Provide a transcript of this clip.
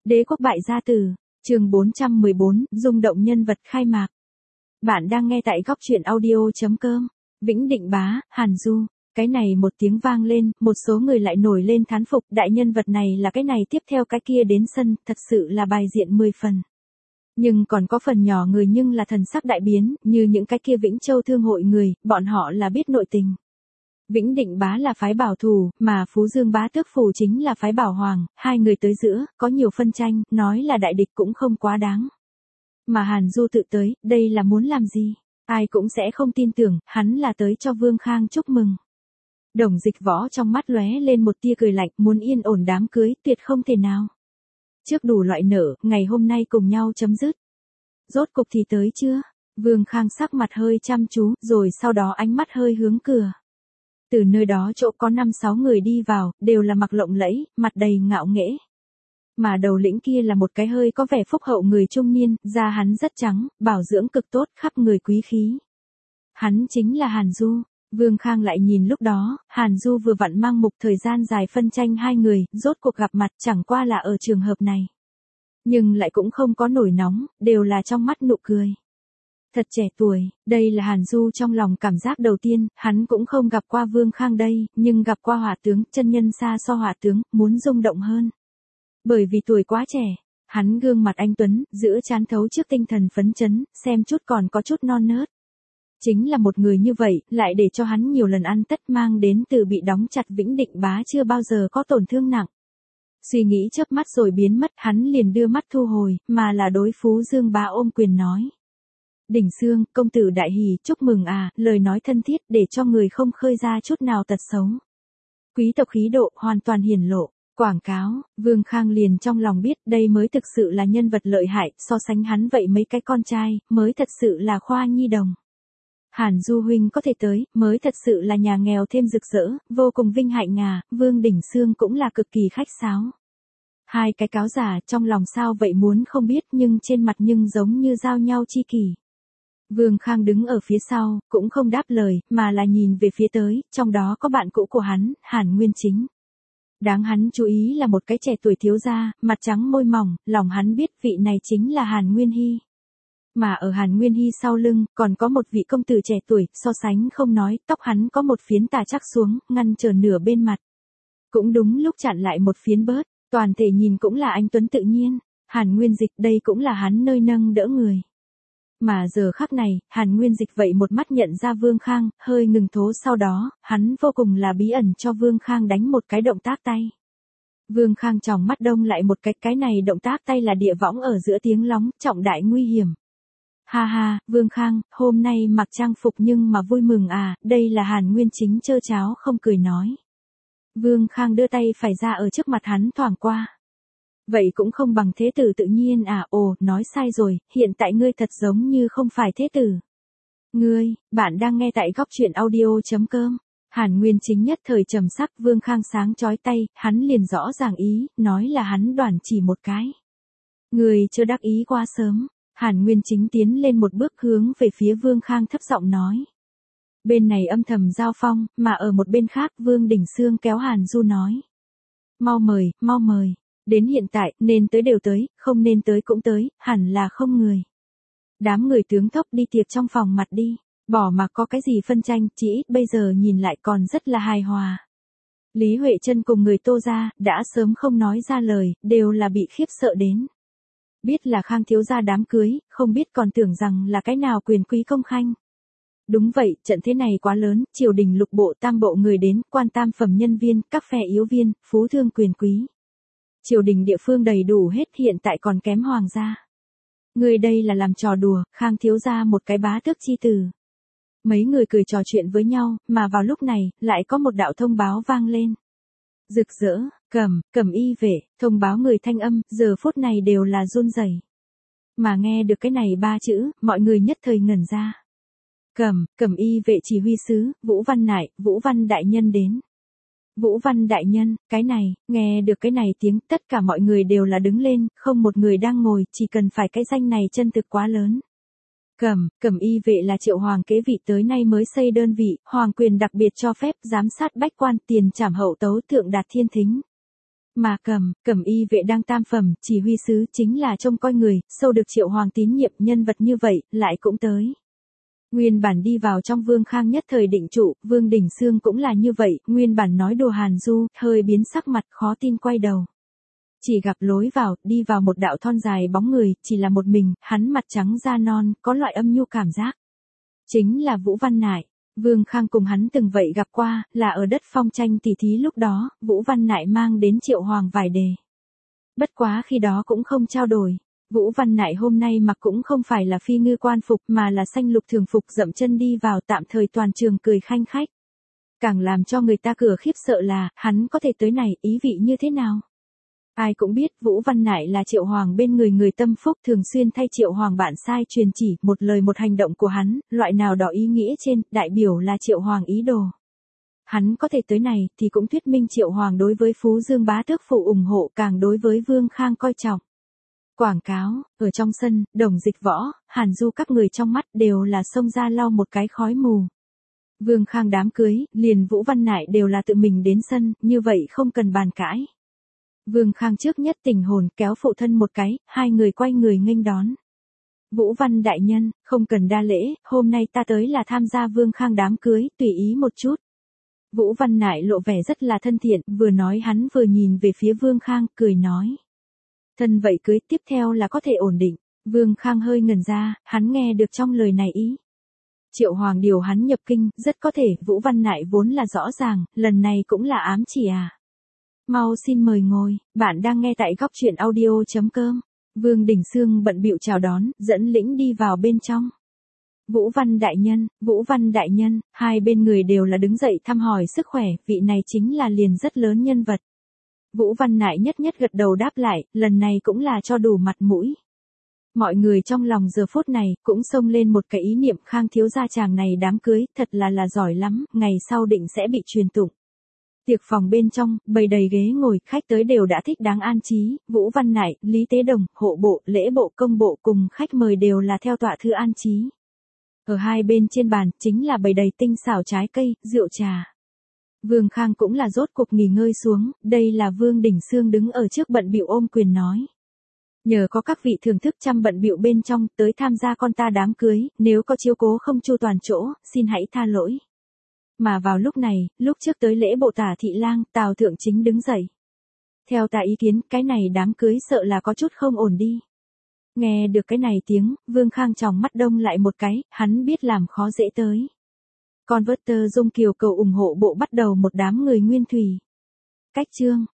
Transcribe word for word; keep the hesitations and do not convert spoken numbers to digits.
Đế quốc bại gia tử, chương bốn trăm mười bốn, rung động nhân vật khai mạc. Bạn đang nghe tại góc truyện audio.com. Vĩnh Định Bá, Hàn Du. Cái này một tiếng vang lên, một số người lại nổi lên thán phục, đại nhân vật này là cái này tiếp theo cái kia đến sân, thật sự là bài diện mười phần. Nhưng còn có phần nhỏ người nhưng là thần sắc đại biến, như những cái kia Vĩnh Châu thương hội người, bọn họ là biết nội tình. Vĩnh Định Bá là phái bảo thủ, mà Phú Dương Bá Tước Phủ chính là phái bảo hoàng, hai người tới giữa, có nhiều phân tranh, nói là đại địch cũng không quá đáng. Mà Hàn Du tự tới, đây là muốn làm gì? Ai cũng sẽ không tin tưởng, hắn là tới cho Vương Khang chúc mừng. Đồng Dịch Võ trong mắt lóe lên một tia cười lạnh, muốn yên ổn đám cưới, tuyệt không thể nào. Trước đủ loại nở, ngày hôm nay cùng nhau chấm dứt. Rốt cục thì tới chưa? Vương Khang sắc mặt hơi chăm chú, rồi sau đó ánh mắt hơi hướng cửa. Từ nơi đó chỗ có năm sáu người đi vào, đều là mặc lộng lẫy, mặt đầy ngạo nghễ. Mà đầu lĩnh kia là một cái hơi có vẻ phúc hậu người trung niên, da hắn rất trắng, bảo dưỡng cực tốt, khắp người quý khí. Hắn chính là Hàn Du. Vương Khang lại nhìn lúc đó, Hàn Du vừa vặn mang mục thời gian dài phân tranh hai người, rốt cuộc gặp mặt chẳng qua là ở trường hợp này. Nhưng lại cũng không có nổi nóng, đều là trong mắt nụ cười. Thật trẻ tuổi, đây là Hàn Du trong lòng cảm giác đầu tiên, hắn cũng không gặp qua Vương Khang đây, nhưng gặp qua hỏa tướng, chân nhân xa so hỏa tướng, muốn rung động hơn. Bởi vì tuổi quá trẻ, hắn gương mặt anh tuấn, giữa trán thấu trước tinh thần phấn chấn, xem chút còn có chút non nớt. Chính là một người như vậy, lại để cho hắn nhiều lần ăn tất mang đến từ bị đóng chặt Vĩnh Định Bá chưa bao giờ có tổn thương nặng. Suy nghĩ chớp mắt rồi biến mất, hắn liền đưa mắt thu hồi, mà là đối Phú Dương Bá ôm quyền nói. Đỉnh Sương, công tử đại hỷ, chúc mừng à, lời nói thân thiết để cho người không khơi ra chút nào tật xấu. Quý tộc khí độ hoàn toàn hiển lộ, quảng cáo, Vương Khang liền trong lòng biết đây mới thực sự là nhân vật lợi hại, so sánh hắn vậy mấy cái con trai, mới thật sự là khoa nhi đồng. Hàn Du huynh có thể tới, mới thật sự là nhà nghèo thêm rực rỡ, vô cùng vinh hạnh à, Vương Đỉnh Sương cũng là cực kỳ khách sáo. Hai cái cáo giả trong lòng sao vậy muốn không biết nhưng trên mặt nhưng giống như giao nhau chi kỷ. Vương Khang đứng ở phía sau, cũng không đáp lời, mà là nhìn về phía tới, trong đó có bạn cũ của hắn, Hàn Nguyên Chính. Đáng hắn chú ý là một cái trẻ tuổi thiếu gia, mặt trắng môi mỏng, lòng hắn biết vị này chính là Hàn Nguyên Hy. Mà ở Hàn Nguyên Hy sau lưng, còn có một vị công tử trẻ tuổi, so sánh không nói, tóc hắn có một phiến tà chắc xuống, ngăn trở nửa bên mặt. Cũng đúng lúc chặn lại một phiến bớt, toàn thể nhìn cũng là anh tuấn tự nhiên, Hàn Nguyên Dịch đây cũng là hắn nơi nâng đỡ người. Mà giờ khắc này, Hàn Nguyên Dịch vậy một mắt nhận ra Vương Khang, hơi ngừng thố sau đó, hắn vô cùng là bí ẩn cho Vương Khang đánh một cái động tác tay. Vương Khang tròng mắt đông lại một cái, cái này động tác tay là địa võng ở giữa tiếng lóng, trọng đại nguy hiểm. Ha ha, Vương Khang, hôm nay mặc trang phục nhưng mà vui mừng à, đây là Hàn Nguyên Chính trơ cháo không cười nói. Vương Khang đưa tay phải ra ở trước mặt hắn thoảng qua. Vậy cũng không bằng thế tử tự nhiên à, ồ, nói sai rồi, hiện tại ngươi thật giống như không phải thế tử. Ngươi, bạn đang nghe tại góc truyện audio.com. Hàn Nguyên Chính nhất thời trầm sắc, Vương Khang sáng chói tay, hắn liền rõ ràng ý, nói là hắn đoản chỉ một cái. Ngươi chưa đắc ý quá sớm. Hàn Nguyên Chính tiến lên một bước hướng về phía Vương Khang thấp giọng nói. Bên này âm thầm giao phong, mà ở một bên khác Vương Đỉnh Sương kéo Hàn Du nói. Mau mời, mau mời, đến hiện tại, nên tới đều tới, không nên tới cũng tới, hẳn là không người. Đám người tướng thốc đi tiệc trong phòng mặt đi, bỏ mà có cái gì phân tranh, chỉ ít bây giờ nhìn lại còn rất là hài hòa. Lý Huệ Trân cùng người Tô gia, đã sớm không nói ra lời, đều là bị khiếp sợ đến. Biết là Khang thiếu gia đám cưới, không biết còn tưởng rằng là cái nào quyền quý công khanh. Đúng vậy, trận thế này quá lớn, triều đình lục bộ tam bộ người đến, quan tam phẩm nhân viên, các phe yếu viên, phú thương quyền quý. Triều đình địa phương đầy đủ hết, hiện tại còn kém hoàng gia. Người đây là làm trò đùa, Khang thiếu gia một cái bá tước chi tử. Mấy người cười trò chuyện với nhau, mà vào lúc này, lại có một đạo thông báo vang lên. Rực rỡ, Cẩm, Cẩm y vệ, thông báo người thanh âm, giờ phút này đều là run rẩy. Mà nghe được cái này ba chữ, mọi người nhất thời ngẩn ra. Cẩm, Cẩm y vệ chỉ huy sứ, Vũ Văn Nại, Vũ Văn đại nhân đến. Vũ Văn đại nhân, cái này, nghe được cái này tiếng, tất cả mọi người đều là đứng lên, không một người đang ngồi, chỉ cần phải cái danh này chân thực quá lớn. Cẩm, Cẩm y vệ là Triệu Hoàng kế vị tới nay mới xây đơn vị, hoàng quyền đặc biệt cho phép giám sát bách quan, tiền trảm hậu tấu thượng đạt thiên thính. Mà Cẩm, Cẩm y vệ đang tam phẩm, chỉ huy sứ chính là trông coi người, sâu được Triệu Hoàng tín nhiệm, nhân vật như vậy, lại cũng tới. Nguyên bản đi vào trong Vương Khang nhất thời định trụ, Vương Đình Xương cũng là như vậy, nguyên bản nói đùa Hàn Du, hơi biến sắc mặt khó tin quay đầu. Chỉ gặp lối vào, đi vào một đạo thon dài bóng người, chỉ là một mình, hắn mặt trắng da non, có loại âm nhu cảm giác. Chính là Vũ Văn Nại. Vương Khang cùng hắn từng vậy gặp qua, là ở đất phong tranh tỷ thí lúc đó, Vũ Văn Nại mang đến Triệu Hoàng vài đề. Bất quá khi đó cũng không trao đổi. Vũ Văn Nại hôm nay mặc cũng không phải là phi ngư quan phục mà là xanh lục thường phục, dậm chân đi vào, tạm thời toàn trường cười khanh khách. Càng làm cho người ta cửa khiếp sợ là, hắn có thể tới này, ý vị như thế nào? Ai cũng biết Vũ Văn Nại là Triệu Hoàng bên người người tâm phúc, thường xuyên thay Triệu Hoàng bạn sai truyền chỉ, một lời một hành động của hắn, loại nào đó ý nghĩa trên, đại biểu là Triệu Hoàng ý đồ. Hắn có thể tới này, thì cũng thuyết minh Triệu Hoàng đối với Phú Dương bá tước phụ ủng hộ, càng đối với Vương Khang coi trọng. Quảng cáo, ở trong sân, Đồng Dịch Võ, Hàn Du các người trong mắt đều là xông ra lau một cái khói mù. Vương Khang đám cưới, liền Vũ Văn Nại đều là tự mình đến sân, như vậy không cần bàn cãi. Vương Khang trước nhất tình hồn, kéo phụ thân một cái, hai người quay người nghênh đón. Vũ Văn đại nhân, không cần đa lễ, hôm nay ta tới là tham gia Vương Khang đám cưới, tùy ý một chút. Vũ Văn Nại lộ vẻ rất là thân thiện, vừa nói hắn vừa nhìn về phía Vương Khang, cười nói. Thân vậy cưới tiếp theo là có thể ổn định. Vương Khang hơi ngẩn ra, hắn nghe được trong lời này ý. Triệu Hoàng điều hắn nhập kinh, rất có thể, Vũ Văn Nại vốn là rõ ràng, lần này cũng là ám chỉ à. Mau xin mời ngồi, bạn đang nghe tại góc truyện audio chấm com. Vương Đình Xương bận bịu chào đón, dẫn lĩnh đi vào bên trong. Vũ Văn đại nhân, Vũ Văn đại nhân, hai bên người đều là đứng dậy thăm hỏi sức khỏe, vị này chính là liền rất lớn nhân vật. Vũ Văn Nại nhất nhất gật đầu đáp lại, lần này cũng là cho đủ mặt mũi. Mọi người trong lòng giờ phút này, cũng xông lên một cái ý niệm, Khang thiếu gia chàng này đám cưới, thật là là giỏi lắm, ngày sau định sẽ bị truyền tụng. Tiệc phòng bên trong, bày đầy ghế ngồi, khách tới đều đã thích đáng an trí, Vũ Văn Nại, Lý Tế Đồng, hộ bộ, lễ bộ, công bộ cùng khách mời đều là theo tọa thư an trí. Ở hai bên trên bàn, chính là bày đầy tinh xảo trái cây, rượu trà. Vương Khang cũng là rốt cuộc nghỉ ngơi xuống, đây là Vương Đình Xương đứng ở trước bận bịu ôm quyền nói. Nhờ có các vị thưởng thức chăm bận bịu bên trong, tới tham gia con ta đám cưới, nếu có chiếu cố không chu toàn chỗ, xin hãy tha lỗi. Mà vào lúc này, lúc trước tới lễ bộ Tả thị lang, Tào Thượng Chính đứng dậy. Theo ta ý kiến, cái này đám cưới sợ là có chút không ổn đi. Nghe được cái này tiếng, Vương Khang tròng mắt đông lại một cái, hắn biết làm khó dễ tới. Converter Dung Kiều cầu ủng hộ bộ bắt đầu một đám người nguyên thủy. Cách chương